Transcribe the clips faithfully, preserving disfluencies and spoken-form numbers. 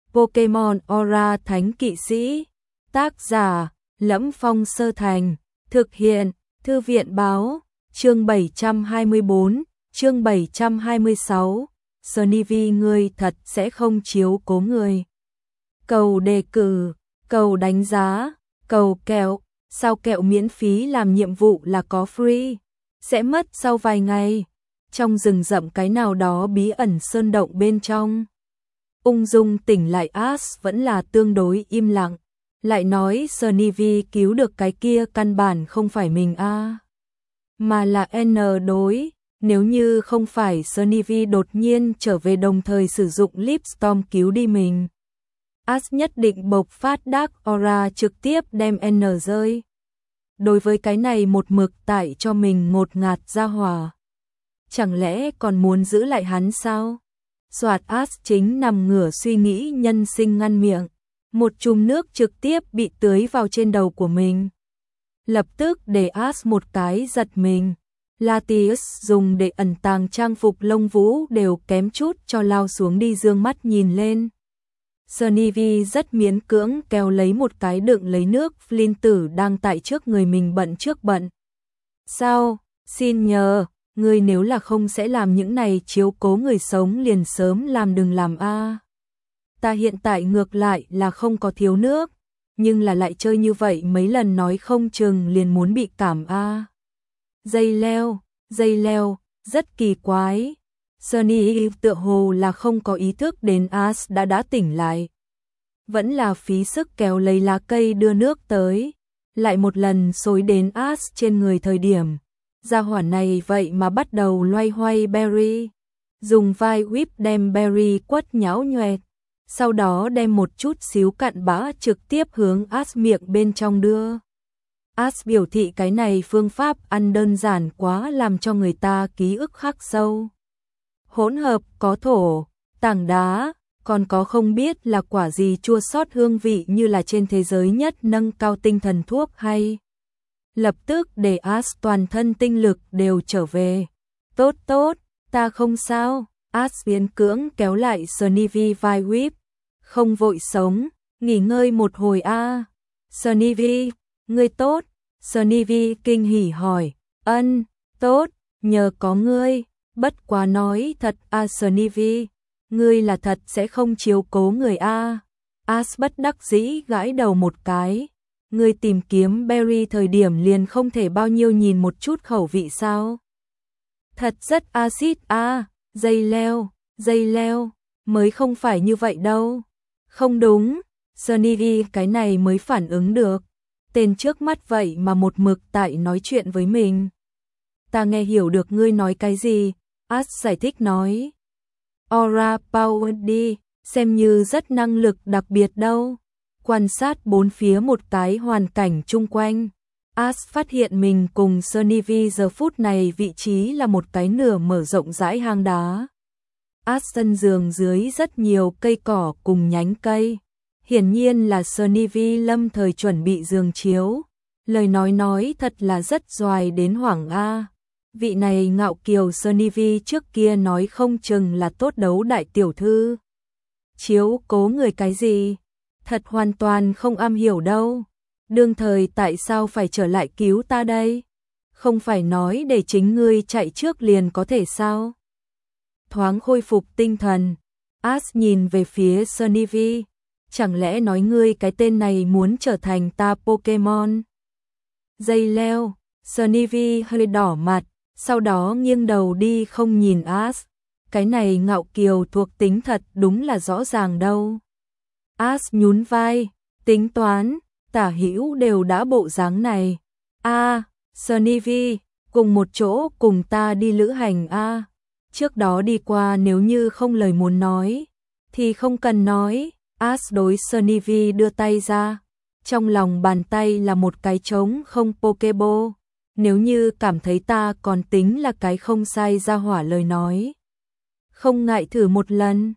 Pokemon Aura Thánh Kỵ Sĩ. Tác giả: Lẫm Phong Sơ Thành. Thực hiện: Thư viện báo. Chương bảy trăm hai mươi bốn, chương bảy trăm hai mươi sáu. Snivy, ngươi thật sẽ không chiếu cố người. Cầu đề cử, cầu đánh giá, cầu kẹo. Sao kẹo miễn phí làm nhiệm vụ là có free? Sẽ mất sau vài ngày. Trong rừng rậm cái nào đó bí ẩn sơn động bên trong. Ung dung tỉnh lại Ash vẫn là tương đối im lặng. Lại nói Snivy cứu được cái kia căn bản không phải mình a, mà là N đối. Nếu như không phải Snivy đột nhiên trở về đồng thời sử dụng Lipstorm cứu đi mình, Ash nhất định bộc phát Dark Aura trực tiếp đem N rơi. Đối với cái này một mực tại cho mình ngột ngạt ra hỏa, chẳng lẽ còn muốn giữ lại hắn sao? Soạt, Ash chính nằm ngửa suy nghĩ nhân sinh ngăn miệng. Một chùm nước trực tiếp bị tưới vào trên đầu của mình. Lập tức để Ash một cái giật mình. Latius dùng để ẩn tàng trang phục lông vũ đều kém chút cho lao xuống đi, dương mắt nhìn lên. Snivy rất miễn cưỡng kéo lấy một cái đựng lấy nước Flint tử đang tại trước người mình bận trước bận. Sao, xin nhờ, ngươi nếu là không sẽ làm những này chiếu cố người sống liền sớm làm đừng làm a. Ta hiện tại ngược lại là không có thiếu nước, nhưng là lại chơi như vậy mấy lần nói không chừng liền muốn bị cảm a. Dây leo, dây leo, rất kỳ quái. Sunny tựa hồ là không có ý thức đến Ash đã đã tỉnh lại. Vẫn là phí sức kéo lấy lá cây đưa nước tới. Lại một lần xối đến Ash trên người thời điểm. Gia hỏa này vậy mà bắt đầu loay hoay Berry. Dùng vai whip đem Berry quất nhão nhoẹt. Sau đó đem một chút xíu cặn bã trực tiếp hướng Ash miệng bên trong đưa. Ash biểu thị cái này phương pháp ăn đơn giản quá làm cho người ta ký ức khắc sâu. Hỗn hợp có thổ, tảng đá, còn có không biết là quả gì chua xót hương vị như là trên thế giới nhất nâng cao tinh thần thuốc hay. Lập tức để Ash toàn thân tinh lực đều trở về. Tốt tốt, ta không sao. Ash biến cưỡng kéo lại Snivy vai whip. Không vội sống, nghỉ ngơi một hồi a. À. Snivy, ngươi tốt. Snivy kinh hỉ hỏi. Ân, tốt, nhờ có ngươi. Bất quá nói thật a à, Snivy, ngươi là thật sẽ không chiếu cố người a. À. Ash bất đắc dĩ gãi đầu một cái. Ngươi tìm kiếm Berry thời điểm liền không thể bao nhiêu nhìn một chút khẩu vị sao? Thật rất axit a. À. Dây leo, dây leo, mới không phải như vậy đâu. Không đúng, Snivy cái này mới phản ứng được. Tên trước mắt vậy mà một mực tại nói chuyện với mình. Ta nghe hiểu được ngươi nói cái gì, Ash giải thích nói. Aura Power đi, xem như rất năng lực đặc biệt đâu. Quan sát bốn phía một cái hoàn cảnh chung quanh. Ash phát hiện mình cùng Snivy giờ phút này vị trí là một cái nửa mở rộng rãi hang đá. Ash sân giường dưới rất nhiều cây cỏ cùng nhánh cây. Hiển nhiên là Snivy lâm thời chuẩn bị giường chiếu. Lời nói nói thật là rất doài đến hoảng a. Vị này ngạo kiều Snivy trước kia nói không chừng là tốt đấu đại tiểu thư. Chiếu cố người cái gì? Thật hoàn toàn không am hiểu đâu. Đương thời tại sao phải trở lại cứu ta đây? Không phải nói để chính ngươi chạy trước liền có thể sao? Thoáng khôi phục tinh thần, Ash nhìn về phía Snivy. Chẳng lẽ nói ngươi cái tên này muốn trở thành ta Pokemon? Dây leo, Snivy hơi đỏ mặt, sau đó nghiêng đầu đi không nhìn Ash. Cái này ngạo kiều thuộc tính thật đúng là rõ ràng đâu. Ash nhún vai, tính toán, tả hữu đều đã bộ dáng này. A, à, Snivy, cùng một chỗ cùng ta đi lữ hành a. À. Trước đó đi qua nếu như không lời muốn nói, thì không cần nói. Ash đối Snivy đưa tay ra. Trong lòng bàn tay là một cái trống không Pokeball. Nếu như cảm thấy ta còn tính là cái không sai ra hỏa lời nói, không ngại thử một lần.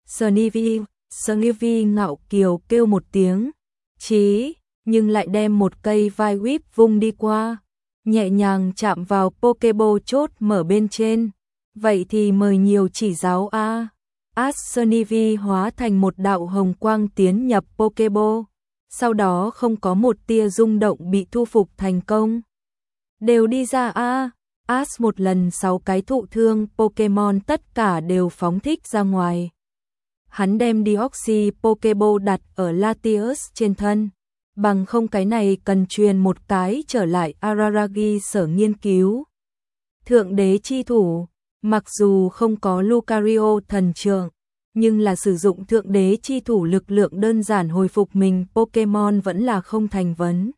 Snivy, Snivy ngạo kiều kêu một tiếng. Chí, nhưng lại đem một cây vai whip vung đi qua. Nhẹ nhàng chạm vào Pokeball chốt mở bên trên. Vậy thì mời nhiều chỉ giáo a. Ash Sunny hóa thành một đạo hồng quang tiến nhập Pokeball, sau đó không có một tia rung động bị thu phục thành công. Đều đi ra a. Ash một lần sáu cái thụ thương Pokemon tất cả đều phóng thích ra ngoài. Hắn đem Deoxys Pokeball đặt ở Latios trên thân, bằng không cái này cần truyền một cái trở lại Araragi sở nghiên cứu. Thượng đế chi thủ, mặc dù không có Lucario thần trượng, nhưng là sử dụng thượng đế chi thủ lực lượng đơn giản hồi phục mình Pokemon vẫn là không thành vấn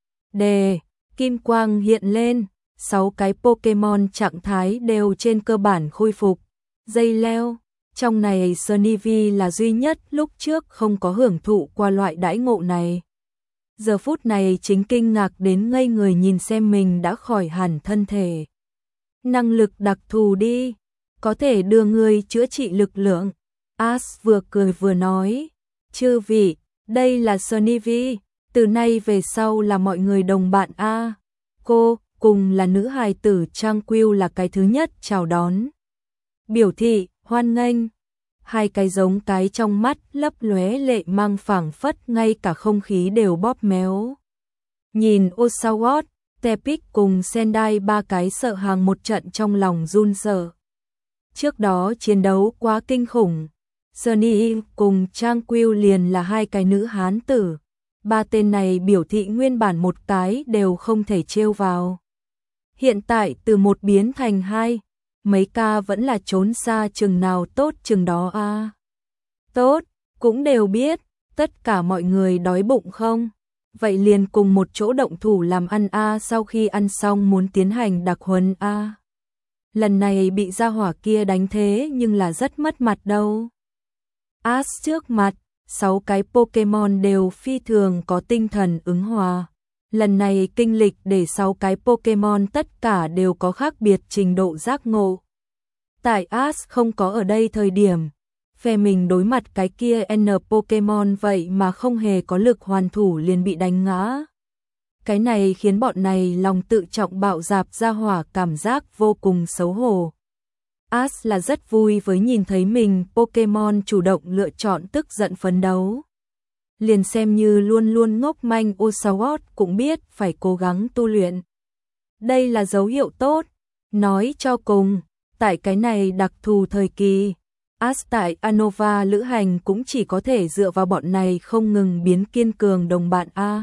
đề. Kim quang hiện lên, sáu cái Pokemon trạng thái đều trên cơ bản khôi phục. Dây leo, trong này Sunny V là duy nhất lúc trước không có hưởng thụ qua loại đãi ngộ này. Giờ phút này chính kinh ngạc đến ngây người nhìn xem mình đã khỏi hẳn thân thể. Năng lực đặc thù đi, có thể đưa người chữa trị lực lượng. Ash vừa cười vừa nói, chư vị, đây là Sunny V, từ nay về sau là mọi người đồng bạn a. Cô, cùng là nữ hài tử Tranquil là cái thứ nhất chào đón. Biểu thị, hoan nghênh. Hai cái giống cái trong mắt lấp lóe lệ mang phảng phất ngay cả không khí đều bóp méo. Nhìn Oshawott, Tepic cùng Sendai ba cái sợ hàng một trận trong lòng run sợ. Trước đó chiến đấu quá kinh khủng. Sunny cùng Tranquil liền là hai cái nữ hán tử. Ba tên này biểu thị nguyên bản một cái đều không thể trêu vào. Hiện tại từ một biến thành hai, mấy ca vẫn là trốn xa chừng nào tốt chừng đó a. À. Tốt, cũng đều biết, tất cả mọi người đói bụng không? Vậy liền cùng một chỗ động thủ làm ăn a. À, sau khi ăn xong muốn tiến hành đặc huấn a. À. Lần này bị gia hỏa kia đánh thế nhưng là rất mất mặt đâu. Ash trước mặt, sáu cái Pokemon đều phi thường có tinh thần ứng hòa. Lần này kinh lịch để sáu cái Pokemon tất cả đều có khác biệt trình độ giác ngộ. Tại Ash không có ở đây thời điểm, phe mình đối mặt cái kia N Pokemon vậy mà không hề có lực hoàn thủ liền bị đánh ngã. Cái này khiến bọn này lòng tự trọng bạo dạp ra hỏa cảm giác vô cùng xấu hổ. Ash là rất vui với nhìn thấy mình Pokemon chủ động lựa chọn tức giận phấn đấu. Liền xem như luôn luôn ngốc manh Oshawott cũng biết phải cố gắng tu luyện. Đây là dấu hiệu tốt. Nói cho cùng, tại cái này đặc thù thời kỳ, Ash tại Unova lữ hành cũng chỉ có thể dựa vào bọn này không ngừng biến kiên cường đồng bạn a.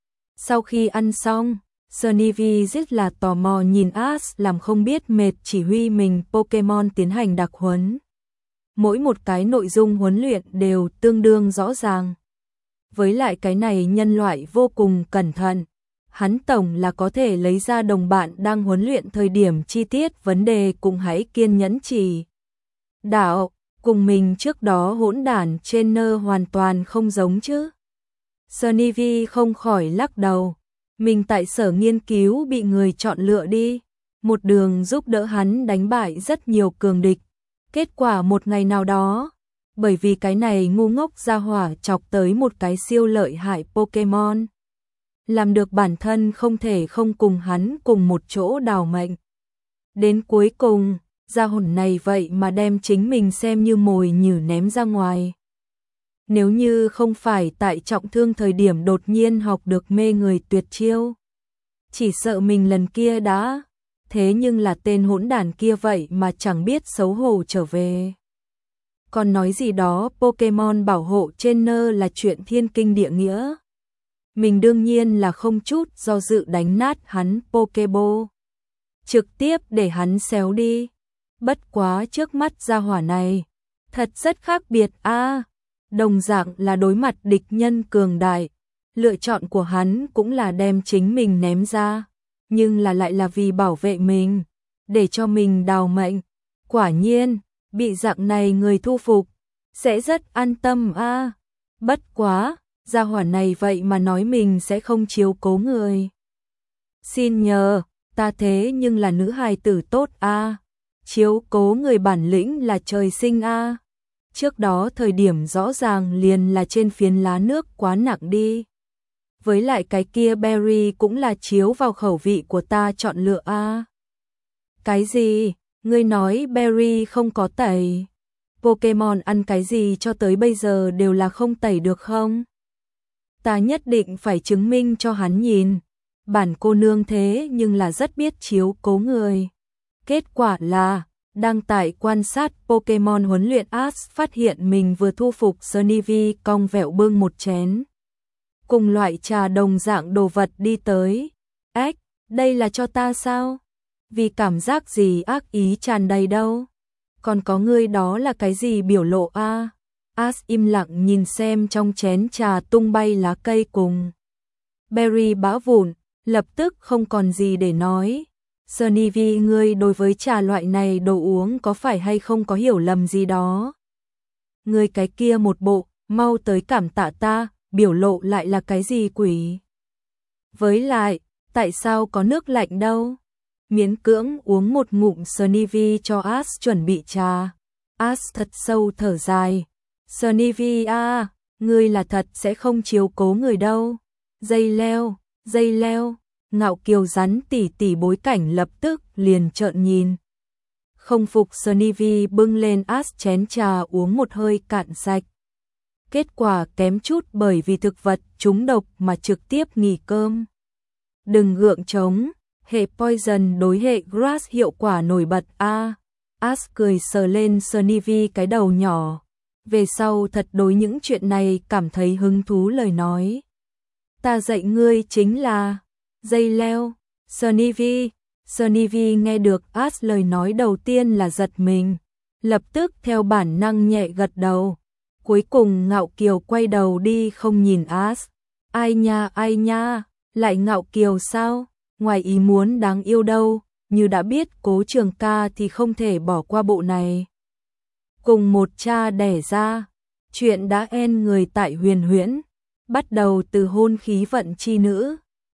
Sau khi ăn xong, Sunny V rất là tò mò nhìn Ash làm không biết mệt chỉ huy mình Pokemon tiến hành đặc huấn. Mỗi một cái nội dung huấn luyện đều tương đương rõ ràng. Với lại cái này nhân loại vô cùng cẩn thận. Hắn tổng là có thể lấy ra đồng bạn đang huấn luyện thời điểm chi tiết vấn đề cùng hãy kiên nhẫn chỉ đạo, cùng mình trước đó hỗn đản trainer hoàn toàn không giống chứ. Sunny V không khỏi lắc đầu. Mình tại sở nghiên cứu bị người chọn lựa đi, một đường giúp đỡ hắn đánh bại rất nhiều cường địch. Kết quả một ngày nào đó, bởi vì cái này ngu ngốc ra hỏa chọc tới một cái siêu lợi hại Pokemon. Làm được bản thân không thể không cùng hắn cùng một chỗ đào mệnh. Đến cuối cùng, gia hồn này vậy mà đem chính mình xem như mồi nhử ném ra ngoài. Nếu như không phải tại trọng thương thời điểm đột nhiên học được mê người tuyệt chiêu, chỉ sợ mình lần kia đã, thế nhưng là tên hỗn đản kia vậy mà chẳng biết xấu hổ trở về. Còn nói gì đó Pokemon bảo hộ trainer là chuyện thiên kinh địa nghĩa. Mình đương nhiên là không chút do dự đánh nát hắn Pokeball. Trực tiếp để hắn xéo đi. Bất quá trước mắt gia hỏa này, thật rất khác biệt a. À, đồng dạng là đối mặt địch nhân cường đại, lựa chọn của hắn cũng là đem chính mình ném ra, nhưng là lại là vì bảo vệ mình, để cho mình đào mệnh. Quả nhiên, bị dạng này người thu phục, sẽ rất an tâm a. À, bất quá, gia hỏa này vậy mà nói mình sẽ không chiếu cố người. Xin nhờ, ta thế nhưng là nữ hài tử tốt a. À, chiếu cố người bản lĩnh là trời sinh a. À. Trước đó thời điểm rõ ràng liền là trên phiến lá nước quá nặng đi. Với lại cái kia berry cũng là chiếu vào khẩu vị của ta chọn lựa a. À. Cái gì? Ngươi nói berry không có tẩy? Pokemon ăn cái gì cho tới bây giờ đều là không tẩy được không? Ta nhất định phải chứng minh cho hắn nhìn. Bản cô nương thế nhưng là rất biết chiếu cố người. Kết quả là, đang tại quan sát Pokemon huấn luyện Ash phát hiện mình vừa thu phục Snivy cong vẹo bưng một chén. Cùng loại trà đồng dạng đồ vật đi tới. Ếch, đây là cho ta sao? Vì cảm giác gì ác ý tràn đầy đâu? Còn có ngươi đó là cái gì biểu lộ a? À? Ash im lặng nhìn xem trong chén trà tung bay lá cây cùng berry bã vụn, lập tức không còn gì để nói. Snivy, ngươi đối với trà loại này đồ uống có phải hay không có hiểu lầm gì đó? Ngươi cái kia một bộ, mau tới cảm tạ ta, biểu lộ lại là cái gì quỷ? Với lại, tại sao có nước lạnh đâu? Miễn cưỡng uống một ngụm Snivy cho Ash chuẩn bị trà. Ash thật sâu thở dài. Snivy à, ngươi là thật sẽ không chiếu cố người đâu. Dây leo, dây leo, Ngạo Kiều rắn tỉ tỉ bối cảnh lập tức liền trợn nhìn. Không phục Snivy bưng lên Ash chén trà uống một hơi cạn sạch. Kết quả kém chút bởi vì thực vật trúng độc mà trực tiếp nghỉ cơm. Đừng gượng trống, hệ poison đối hệ grass hiệu quả nổi bật a. À, Ash cười sờ lên Snivy cái đầu nhỏ. Về sau thật đối những chuyện này cảm thấy hứng thú lời nói. Ta dạy ngươi chính là dây leo. Snivy, Snivy nghe được Ash lời nói đầu tiên là giật mình, lập tức theo bản năng nhẹ gật đầu. Cuối cùng Ngạo Kiều quay đầu đi không nhìn Ash. Ai nha ai nha, lại Ngạo Kiều sao? Ngoài ý muốn đáng yêu đâu, như đã biết Cố Trường Ca thì không thể bỏ qua bộ này. Cùng một cha đẻ ra, chuyện đã en người tại Huyền Huyễn, bắt đầu từ hôn khí vận chi nữ,